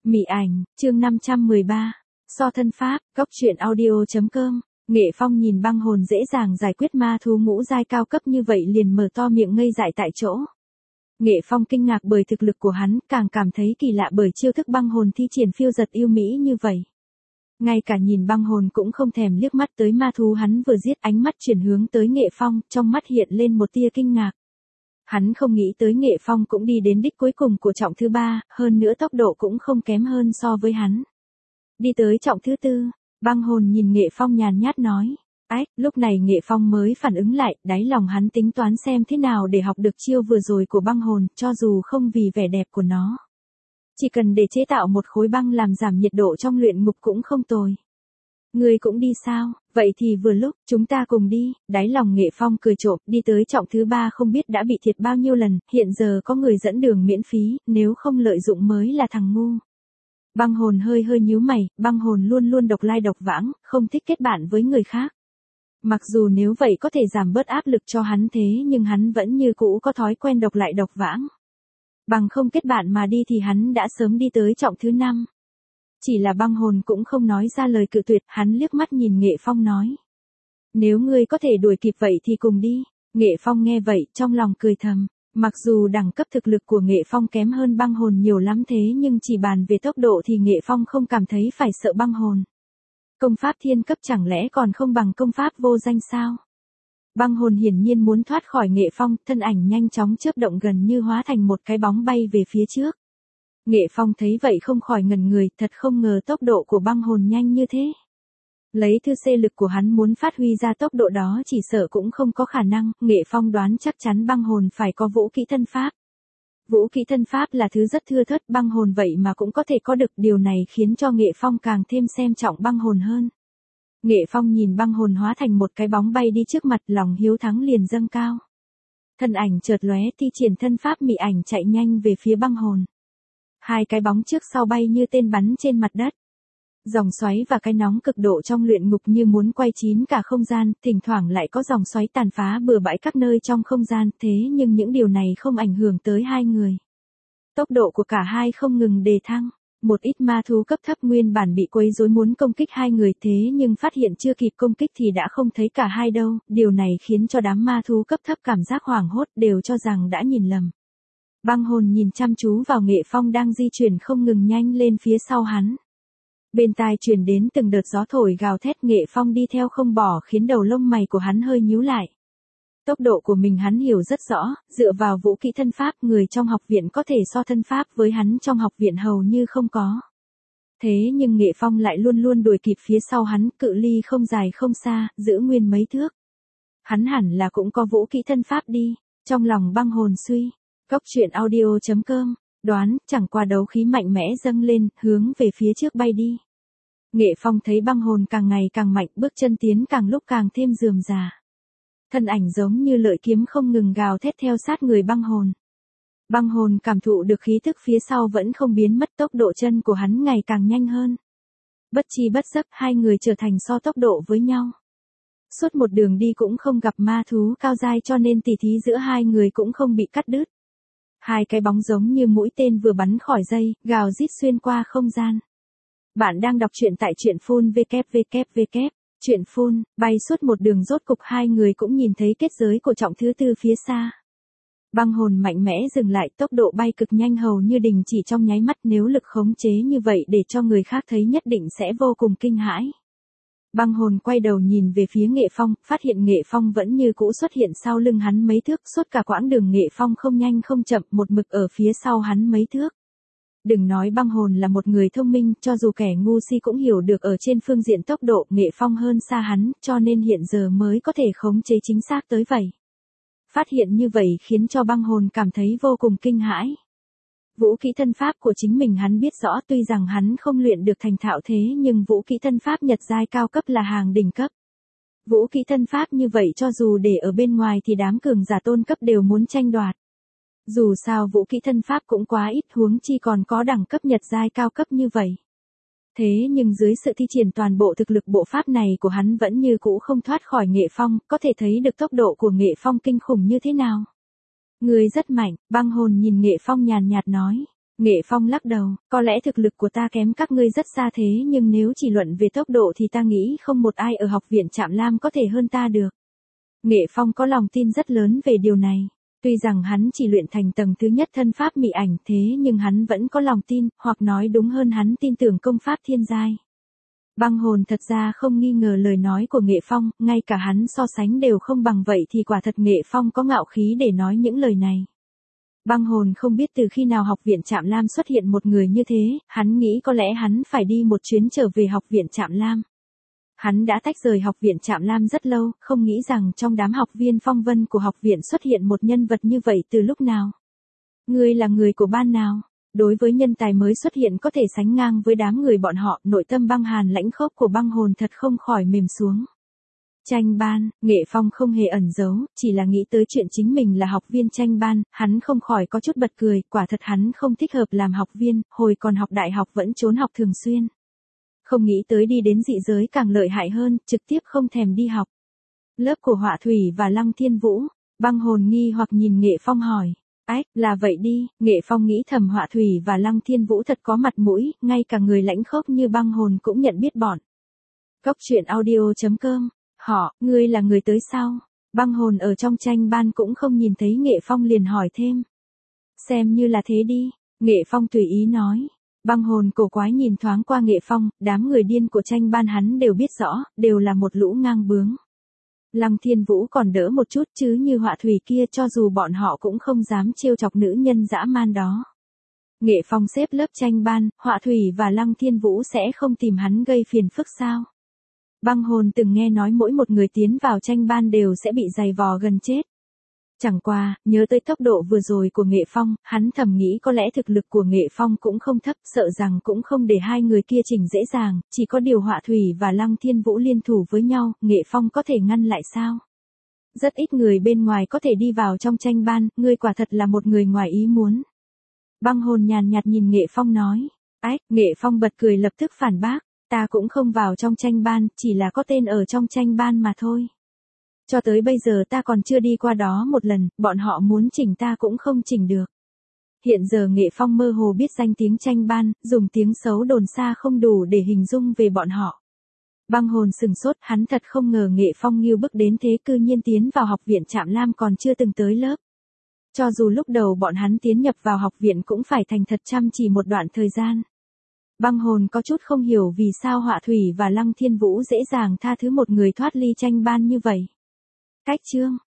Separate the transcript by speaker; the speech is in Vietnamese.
Speaker 1: Mị ảnh, chương 513. So thân pháp, góc truyện audio.com. Nghệ Phong nhìn băng hồn dễ dàng giải quyết ma thú ngũ giai cao cấp như vậy liền mở to miệng ngây dại tại chỗ. Nghệ Phong kinh ngạc bởi thực lực của hắn, càng cảm thấy kỳ lạ bởi chiêu thức băng hồn thi triển phiêu giật yêu mỹ như vậy. Ngay cả nhìn băng hồn cũng không thèm liếc mắt tới ma thú hắn vừa giết, ánh mắt chuyển hướng tới Nghệ Phong, trong mắt hiện lên một tia kinh ngạc. Hắn không nghĩ tới Nghệ Phong cũng đi đến đích cuối cùng của trọng thứ 3, hơn nữa tốc độ cũng không kém hơn so với hắn. Đi tới trọng thứ 4, băng hồn nhìn Nghệ Phong nhàn nhát nói. Lúc này Nghệ Phong mới phản ứng lại, đáy lòng hắn tính toán xem thế nào để học được chiêu vừa rồi của băng hồn, cho dù không vì vẻ đẹp của nó. Chỉ cần để chế tạo một khối băng làm giảm nhiệt độ trong luyện ngục cũng không tồi. Ngươi cũng đi sao, vậy thì vừa lúc, chúng ta cùng đi, đáy lòng Nghệ Phong cười trộm, đi tới trọng thứ 3 không biết đã bị thiệt bao nhiêu lần, hiện giờ có người dẫn đường miễn phí, nếu không lợi dụng mới là thằng ngu. Băng hồn hơi nhíu mày, băng hồn luôn luôn độc lai độc vãng, không thích kết bạn với người khác. Mặc dù nếu vậy có thể giảm bớt áp lực cho hắn thế nhưng hắn vẫn như cũ có thói quen độc lại độc vãng. Bằng không kết bạn mà đi thì hắn đã sớm đi tới trọng thứ 5. Chỉ là băng hồn cũng không nói ra lời cự tuyệt, hắn liếc mắt nhìn Nghệ Phong nói. Nếu ngươi có thể đuổi kịp vậy thì cùng đi. Nghệ Phong nghe vậy, trong lòng cười thầm. Mặc dù đẳng cấp thực lực của Nghệ Phong kém hơn băng hồn nhiều lắm thế nhưng chỉ bàn về tốc độ thì Nghệ Phong không cảm thấy phải sợ băng hồn. Công pháp thiên cấp chẳng lẽ còn không bằng công pháp vô danh sao? Băng hồn hiển nhiên muốn thoát khỏi Nghệ Phong, thân ảnh nhanh chóng chớp động gần như hóa thành một cái bóng bay về phía trước. Nghệ Phong thấy vậy không khỏi ngẩn người, thật không ngờ tốc độ của băng hồn nhanh như thế. Lấy thư xê lực của hắn muốn phát huy ra tốc độ đó chỉ sợ cũng không có khả năng, Nghệ Phong đoán chắc chắn băng hồn phải có vũ kỹ thân pháp. Vũ kỹ thân pháp là thứ rất thưa thớt, băng hồn vậy mà cũng có thể có được, điều này khiến cho Nghệ Phong càng thêm xem trọng băng hồn hơn. Nghệ Phong nhìn băng hồn hóa thành một cái bóng bay đi trước mặt, lòng hiếu thắng liền dâng cao. Thân ảnh chợt lóe, thi triển thân pháp mị ảnh chạy nhanh về phía băng hồn. Hai cái bóng trước sau bay như tên bắn trên mặt đất. Dòng xoáy và cái nóng cực độ trong luyện ngục như muốn quay chín cả không gian, thỉnh thoảng lại có dòng xoáy tàn phá bừa bãi các nơi trong không gian, thế nhưng những điều này không ảnh hưởng tới hai người. Tốc độ của cả hai không ngừng đề thăng. Một ít ma thú cấp thấp nguyên bản bị quấy rối muốn công kích hai người thế nhưng phát hiện chưa kịp công kích thì đã không thấy cả hai đâu, điều này khiến cho đám ma thú cấp thấp cảm giác hoảng hốt, đều cho rằng đã nhìn lầm. Băng hồn nhìn chăm chú vào Nghệ Phong đang di chuyển không ngừng nhanh lên phía sau hắn. Bên tai truyền đến từng đợt gió thổi gào thét, Nghệ Phong đi theo không bỏ khiến đầu lông mày của hắn hơi nhíu lại. Tốc độ của mình hắn hiểu rất rõ, dựa vào vũ kỹ thân pháp người trong học viện có thể so thân pháp với hắn trong học viện hầu như không có. Thế nhưng Nghệ Phong lại luôn luôn đuổi kịp phía sau hắn, cự ly không dài không xa, giữ nguyên mấy thước. Hắn hẳn là cũng có vũ kỹ thân pháp đi, trong lòng băng hồn suy. Góc truyện audio.com, đoán, chẳng qua đấu khí mạnh mẽ dâng lên, hướng về phía trước bay đi. Nghệ Phong thấy băng hồn càng ngày càng mạnh, bước chân tiến càng lúc càng thêm rườm rà. Thân ảnh giống như lợi kiếm không ngừng gào thét theo sát người băng hồn. Băng hồn cảm thụ được khí thức phía sau vẫn không biến mất, tốc độ chân của hắn ngày càng nhanh hơn. Bất chi bất giác hai người trở thành so tốc độ với nhau. Suốt một đường đi cũng không gặp ma thú cao giai cho nên tỉ thí giữa hai người cũng không bị cắt đứt. Hai cái bóng giống như mũi tên vừa bắn khỏi dây, gào rít xuyên qua không gian. Bạn đang đọc truyện tại truyện phun www. Truyện phun, bay suốt một đường rốt cục hai người cũng nhìn thấy kết giới của trọng thứ 4 phía xa. Băng hồn mạnh mẽ dừng lại, tốc độ bay cực nhanh hầu như đình chỉ trong nháy mắt, nếu lực khống chế như vậy để cho người khác thấy nhất định sẽ vô cùng kinh hãi. Băng hồn quay đầu nhìn về phía Nghệ Phong, phát hiện Nghệ Phong vẫn như cũ xuất hiện sau lưng hắn mấy thước, suốt cả quãng đường Nghệ Phong không nhanh không chậm, một mực ở phía sau hắn mấy thước. Đừng nói băng hồn là một người thông minh, cho dù kẻ ngu si cũng hiểu được ở trên phương diện tốc độ Nghệ Phong hơn xa hắn, cho nên hiện giờ mới có thể khống chế chính xác tới vậy. Phát hiện như vậy khiến cho băng hồn cảm thấy vô cùng kinh hãi. Vũ kỹ thân pháp của chính mình hắn biết rõ, tuy rằng hắn không luyện được thành thạo thế nhưng vũ kỹ thân pháp nhật giai cao cấp là hàng đỉnh cấp. Vũ kỹ thân pháp như vậy cho dù để ở bên ngoài thì đám cường giả tôn cấp đều muốn tranh đoạt. Dù sao vũ kỹ thân pháp cũng quá ít, huống chi còn có đẳng cấp nhật giai cao cấp như vậy. Thế nhưng dưới sự thi triển toàn bộ thực lực bộ pháp này của hắn vẫn như cũ không thoát khỏi Nghệ Phong, có thể thấy được tốc độ của Nghệ Phong kinh khủng như thế nào. Người rất mạnh, băng hồn nhìn Nghệ Phong nhàn nhạt nói. Nghệ Phong lắc đầu, có lẽ thực lực của ta kém các ngươi rất xa thế nhưng nếu chỉ luận về tốc độ thì ta nghĩ không một ai ở học viện Trạm Lam có thể hơn ta được. Nghệ Phong có lòng tin rất lớn về điều này. Tuy rằng hắn chỉ luyện thành tầng thứ nhất thân pháp mị ảnh thế nhưng hắn vẫn có lòng tin, hoặc nói đúng hơn hắn tin tưởng công pháp thiên giai. Băng hồn thật ra không nghi ngờ lời nói của Nghệ Phong, ngay cả hắn so sánh đều không bằng vậy thì quả thật Nghệ Phong có ngạo khí để nói những lời này. Băng hồn không biết từ khi nào học viện Trạm Lam xuất hiện một người như thế, hắn nghĩ có lẽ hắn phải đi một chuyến trở về học viện Trạm Lam. Hắn đã tách rời học viện Trạm Lam rất lâu, không nghĩ rằng trong đám học viên phong vân của học viện xuất hiện một nhân vật như vậy từ lúc nào. Ngươi là người của ban nào? Đối với nhân tài mới xuất hiện có thể sánh ngang với đám người bọn họ, nội tâm băng hàn lãnh khốc của băng hồn thật không khỏi mềm xuống. Tranh ban, Nghệ Phong không hề ẩn giấu, chỉ là nghĩ tới chuyện chính mình là học viên tranh ban, hắn không khỏi có chút bật cười, quả thật hắn không thích hợp làm học viên, hồi còn học đại học vẫn trốn học thường xuyên. Không nghĩ tới đi đến dị giới càng lợi hại hơn, trực tiếp không thèm đi học. Lớp của Họa Thủy và Lăng Thiên Vũ, băng hồn nghi hoặc nhìn Nghệ Phong hỏi. Ách, là vậy đi, Nghệ Phong nghĩ thầm Họa Thủy và Lăng Thiên Vũ thật có mặt mũi, ngay cả người lãnh khốc như băng hồn cũng nhận biết bọn. Cốc truyện audio.com, họ, ngươi là người tới sau. Băng hồn ở trong tranh ban cũng không nhìn thấy Nghệ Phong liền hỏi thêm. Xem như là thế đi, Nghệ Phong tùy ý nói. Băng hồn cổ quái nhìn thoáng qua Nghệ Phong, đám người điên của tranh ban hắn đều biết rõ, đều là một lũ ngang bướng. Lăng Thiên Vũ còn đỡ một chút chứ như Họa Thủy kia cho dù bọn họ cũng không dám trêu chọc nữ nhân dã man đó. Nghệ Phong xếp lớp tranh ban, Họa Thủy và Lăng Thiên Vũ sẽ không tìm hắn gây phiền phức sao? Băng hồn từng nghe nói mỗi một người tiến vào tranh ban đều sẽ bị giày vò gần chết. Chẳng qua, nhớ tới tốc độ vừa rồi của Nghệ Phong, hắn thầm nghĩ có lẽ thực lực của Nghệ Phong cũng không thấp, sợ rằng cũng không để hai người kia chỉnh dễ dàng, chỉ có điều Họa Thủy và Lăng Thiên Vũ liên thủ với nhau, Nghệ Phong có thể ngăn lại sao? Rất ít người bên ngoài có thể đi vào trong tranh ban, ngươi quả thật là một người ngoài ý muốn. Băng hồn nhàn nhạt nhìn Nghệ Phong nói. Ách, Nghệ Phong bật cười lập tức phản bác, ta cũng không vào trong tranh ban, chỉ là có tên ở trong tranh ban mà thôi. Cho tới bây giờ ta còn chưa đi qua đó một lần, bọn họ muốn chỉnh ta cũng không chỉnh được. Hiện giờ Nghệ Phong mơ hồ biết danh tiếng tranh ban, dùng tiếng xấu đồn xa không đủ để hình dung về bọn họ. Băng hồn sừng sốt, hắn thật không ngờ Nghệ Phong nghiêu bức đến thế, cư nhiên tiến vào học viện Trạm Lam còn chưa từng tới lớp. Cho dù lúc đầu bọn hắn tiến nhập vào học viện cũng phải thành thật chăm chỉ một đoạn thời gian. Băng hồn có chút không hiểu vì sao Họa Thủy và Lăng Thiên Vũ dễ dàng tha thứ một người thoát ly tranh ban như vậy. Cách chương